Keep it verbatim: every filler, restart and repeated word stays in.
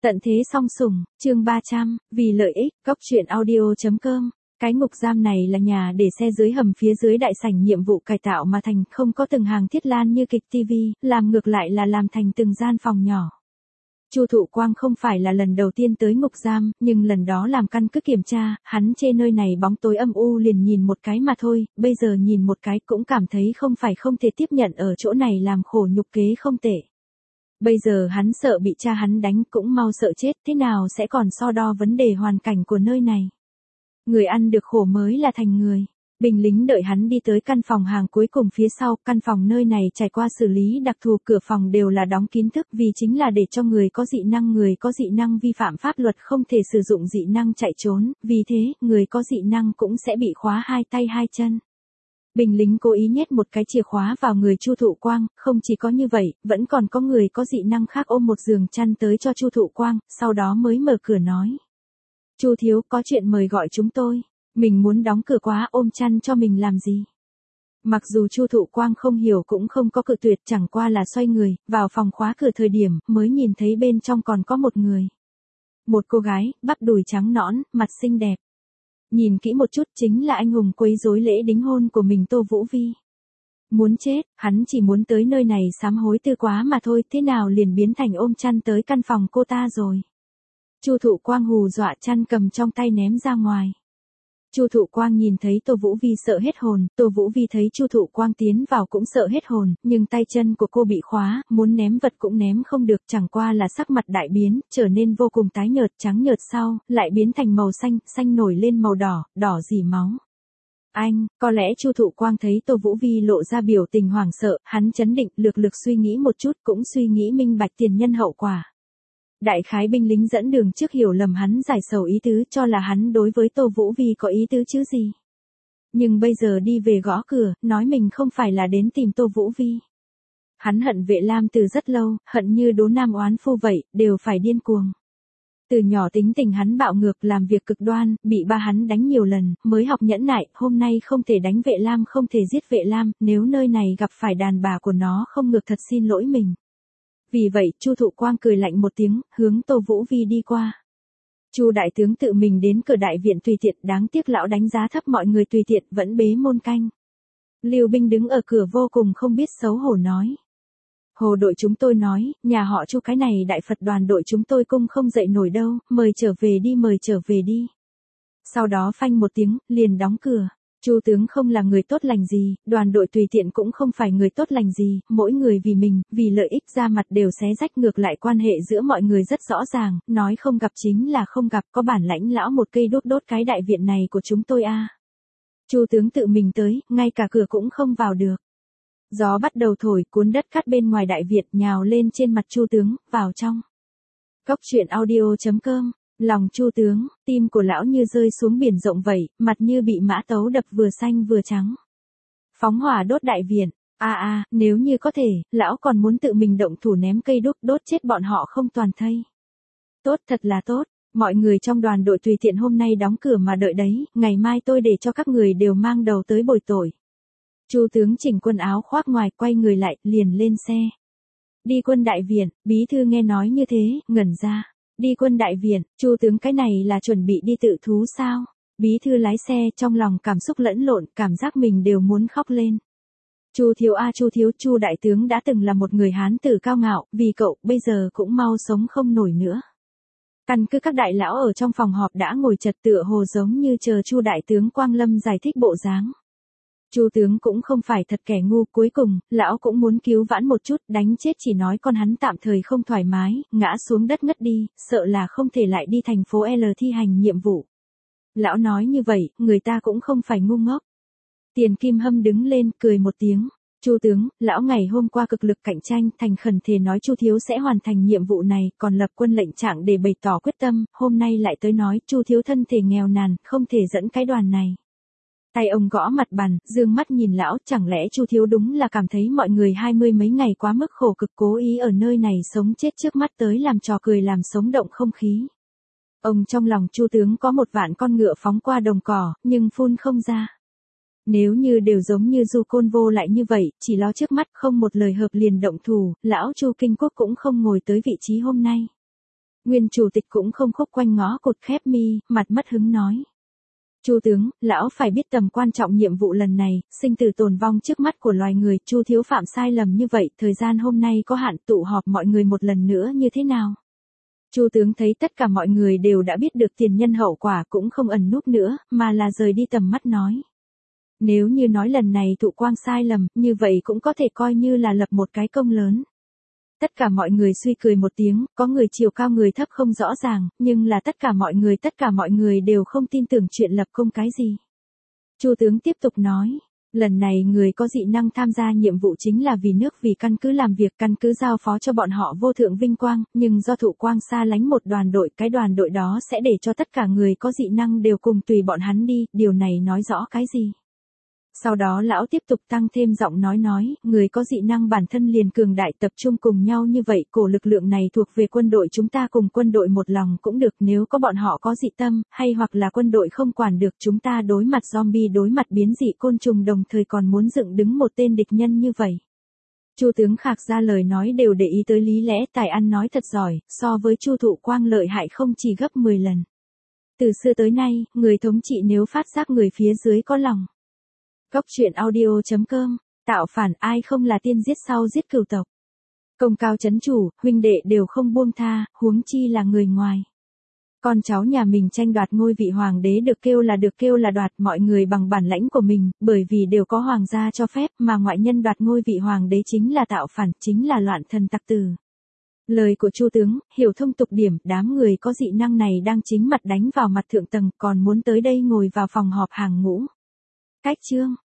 Tận thế song sủng, chương ba trăm, vì lợi ích, cốc truyện audio.com. Cái ngục giam này là nhà để xe dưới hầm phía dưới đại sảnh nhiệm vụ cải tạo mà thành, không có từng hàng thiết lan như kịch ti vi, làm ngược lại là làm thành từng gian phòng nhỏ. Chu Thụ Quang không phải là lần đầu tiên tới ngục giam, nhưng lần đó làm căn cứ kiểm tra, hắn chê nơi này bóng tối âm u liền nhìn một cái mà thôi, bây giờ nhìn một cái cũng cảm thấy không phải không thể tiếp nhận ở chỗ này làm khổ nhục kế không tệ. Bây giờ hắn sợ bị cha hắn đánh cũng mau sợ chết, thế nào sẽ còn so đo vấn đề hoàn cảnh của nơi này. Người ăn được khổ mới là thành người. Binh lính đợi hắn đi tới căn phòng hàng cuối cùng phía sau, căn phòng nơi này trải qua xử lý đặc thù, cửa phòng đều là đóng kín thức vì chính là để cho người có dị năng người có dị năng vi phạm pháp luật không thể sử dụng dị năng chạy trốn, vì thế, người có dị năng cũng sẽ bị khóa hai tay hai chân. Binh lính cố ý nhét một cái chìa khóa vào người Chu Thụ Quang, không chỉ có như vậy, vẫn còn có người có dị năng khác ôm một giường chăn tới cho Chu Thụ Quang, sau đó mới mở cửa nói. Chu thiếu, có chuyện mời gọi chúng tôi. Mình muốn đóng cửa quá, ôm chăn cho mình làm gì? Mặc dù Chu Thụ Quang không hiểu cũng không có cự tuyệt, chẳng qua là xoay người, vào phòng khóa cửa thời điểm, mới nhìn thấy bên trong còn có một người. Một cô gái, bắp đùi trắng nõn, mặt xinh đẹp. Nhìn kỹ một chút chính là anh hùng quấy rối lễ đính hôn của mình Tô Vũ Vi. Muốn chết, hắn chỉ muốn tới nơi này sám hối tư quá mà thôi, thế nào liền biến thành ôm chăn tới căn phòng cô ta rồi. Chu Thụ Quang hù dọa chăn cầm trong tay ném ra ngoài. Chu Thụ Quang nhìn thấy Tô Vũ Vi sợ hết hồn, Tô Vũ Vi thấy Chu Thụ Quang tiến vào cũng sợ hết hồn, nhưng tay chân của cô bị khóa, muốn ném vật cũng ném không được, chẳng qua là sắc mặt đại biến, trở nên vô cùng tái nhợt, trắng nhợt sau, lại biến thành màu xanh, xanh nổi lên màu đỏ, đỏ rỉ máu. Anh, có lẽ Chu Thụ Quang thấy Tô Vũ Vi lộ ra biểu tình hoảng sợ, hắn chấn định, lược lược suy nghĩ một chút cũng suy nghĩ minh bạch tiền nhân hậu quả. Đại khái binh lính dẫn đường trước hiểu lầm hắn giải sầu ý tứ cho là hắn đối với Tô Vũ Vi có ý tứ chứ gì. Nhưng bây giờ đi về gõ cửa, nói mình không phải là đến tìm Tô Vũ Vi. Hắn hận Vệ Lam từ rất lâu, hận như đố nam oán phu vậy, đều phải điên cuồng. Từ nhỏ tính tình hắn bạo ngược, làm việc cực đoan, bị ba hắn đánh nhiều lần, mới học nhẫn nại, hôm nay không thể đánh Vệ Lam, không thể giết Vệ Lam, nếu nơi này gặp phải đàn bà của nó không ngược thật xin lỗi mình. Vì vậy, Chu Thụ Quang cười lạnh một tiếng, hướng Tô Vũ Vi đi qua. Chu đại tướng tự mình đến cửa đại viện tùy tiện, đáng tiếc lão đánh giá thấp mọi người tùy tiện, vẫn bế môn canh. Lưu Binh đứng ở cửa vô cùng không biết xấu hổ nói. Hồ đội chúng tôi nói, nhà họ Chu cái này đại Phật đoàn đội chúng tôi cung không dậy nổi đâu, mời trở về đi, mời trở về đi. Sau đó phanh một tiếng, liền đóng cửa. Chu tướng không là người tốt lành gì, đoàn đội tùy tiện cũng không phải người tốt lành gì, mỗi người vì mình, vì lợi ích ra mặt đều xé rách, ngược lại quan hệ giữa mọi người rất rõ ràng, nói không gặp chính là không gặp, có bản lãnh lão một cây đốt đốt cái đại viện này của chúng tôi a. Chu tướng tự mình tới, ngay cả cửa cũng không vào được. Gió bắt đầu thổi, cuốn đất cát bên ngoài đại viện nhào lên trên mặt Chu tướng, vào trong. Cốc truyện audio.com. Lòng Chu tướng, tim của lão như rơi xuống biển rộng vậy, mặt như bị mã tấu đập vừa xanh vừa trắng. Phóng hỏa đốt đại viện, a à, a, à, nếu như có thể, lão còn muốn tự mình động thủ ném cây đúc đốt chết bọn họ không toàn thây. Tốt, thật là tốt, mọi người trong đoàn đội tùy tiện hôm nay đóng cửa mà đợi đấy, ngày mai tôi để cho các người đều mang đầu tới bồi tội. Chu tướng chỉnh quần áo khoác ngoài, quay người lại, liền lên xe. Đi quân đại viện, bí thư nghe nói như thế, ngẩn ra. Đi quân đại viện, Chu tướng cái này là chuẩn bị đi tự thú sao? Bí thư lái xe trong lòng cảm xúc lẫn lộn, cảm giác mình đều muốn khóc lên. Chu thiếu a Chu thiếu, Chu đại tướng đã từng là một người Hán tử cao ngạo, vì cậu bây giờ cũng mau sống không nổi nữa. Căn cứ các đại lão ở trong phòng họp đã ngồi chật tựa hồ giống như chờ Chu đại tướng Quang Lâm giải thích bộ dáng. Chu tướng cũng không phải thật kẻ ngu, cuối cùng, lão cũng muốn cứu vãn một chút, đánh chết chỉ nói con hắn tạm thời không thoải mái, ngã xuống đất ngất đi, sợ là không thể lại đi thành phố L thi hành nhiệm vụ. Lão nói như vậy, người ta cũng không phải ngu ngốc. Tiền Kim Hâm đứng lên, cười một tiếng. Chu tướng, lão ngày hôm qua cực lực cạnh tranh, thành khẩn thề nói Chu thiếu sẽ hoàn thành nhiệm vụ này, còn lập quân lệnh trạng để bày tỏ quyết tâm, hôm nay lại tới nói Chu thiếu thân thể nghèo nàn, không thể dẫn cái đoàn này. Tay ông gõ mặt bàn, dương mắt nhìn lão, chẳng lẽ Chu thiếu đúng là cảm thấy mọi người hai mươi mấy ngày quá mức khổ cực cố ý ở nơi này sống chết trước mắt tới làm trò cười làm sống động không khí. Ông trong lòng Chu tướng có một vạn con ngựa phóng qua đồng cỏ, nhưng phun không ra. Nếu như đều giống như Du Côn Vô lại như vậy, chỉ lo trước mắt không một lời hợp liền động thủ, lão Chu Kinh Quốc cũng không ngồi tới vị trí hôm nay. Nguyên chủ tịch cũng không khúc quanh ngõ cụt khép mi, mặt mất hứng nói. Chu tướng, lão phải biết tầm quan trọng nhiệm vụ lần này, sinh tử tồn vong trước mắt của loài người, Chu thiếu phạm sai lầm như vậy, thời gian hôm nay có hạn, tụ họp mọi người một lần nữa như thế nào? Chu tướng thấy tất cả mọi người đều đã biết được tiền nhân hậu quả cũng không ẩn núp nữa, mà là rời đi tầm mắt nói. Nếu như nói lần này thụ quang sai lầm, như vậy cũng có thể coi như là lập một cái công lớn. Tất cả mọi người suy cười một tiếng, có người chiều cao người thấp không rõ ràng, nhưng là tất cả mọi người tất cả mọi người đều không tin tưởng chuyện lập công cái gì. Chu tướng tiếp tục nói, lần này người có dị năng tham gia nhiệm vụ chính là vì nước vì căn cứ làm việc, căn cứ giao phó cho bọn họ vô thượng vinh quang, nhưng do thụ quang xa lánh một đoàn đội, cái đoàn đội đó sẽ để cho tất cả người có dị năng đều cùng tùy bọn hắn đi, điều này nói rõ cái gì? Sau đó lão tiếp tục tăng thêm giọng nói nói, người có dị năng bản thân liền cường đại tập trung cùng nhau như vậy, cổ lực lượng này thuộc về quân đội chúng ta cùng quân đội một lòng cũng được, nếu có bọn họ có dị tâm, hay hoặc là quân đội không quản được chúng ta đối mặt zombie đối mặt biến dị côn trùng đồng thời còn muốn dựng đứng một tên địch nhân như vậy. Chu tướng Khạc ra lời nói đều để ý tới lý lẽ, tài ăn nói thật giỏi, so với Chu thụ quang lợi hại không chỉ gấp mười lần. Từ xưa tới nay, người thống trị nếu phát giác người phía dưới có lòng. Góc truyện audio chấm com, tạo phản ai không là tiên giết sau giết cừu tộc. Công cao chấn chủ, huynh đệ đều không buông tha, huống chi là người ngoài. Con cháu nhà mình tranh đoạt ngôi vị hoàng đế được kêu là được kêu là đoạt mọi người bằng bản lãnh của mình, bởi vì đều có hoàng gia cho phép mà ngoại nhân đoạt ngôi vị hoàng đế chính là tạo phản, chính là loạn thần tặc tử. Lời của Chu tướng, hiểu thông tục điểm, đám người có dị năng này đang chính mặt đánh vào mặt thượng tầng, còn muốn tới đây ngồi vào phòng họp hàng ngũ. Cách chương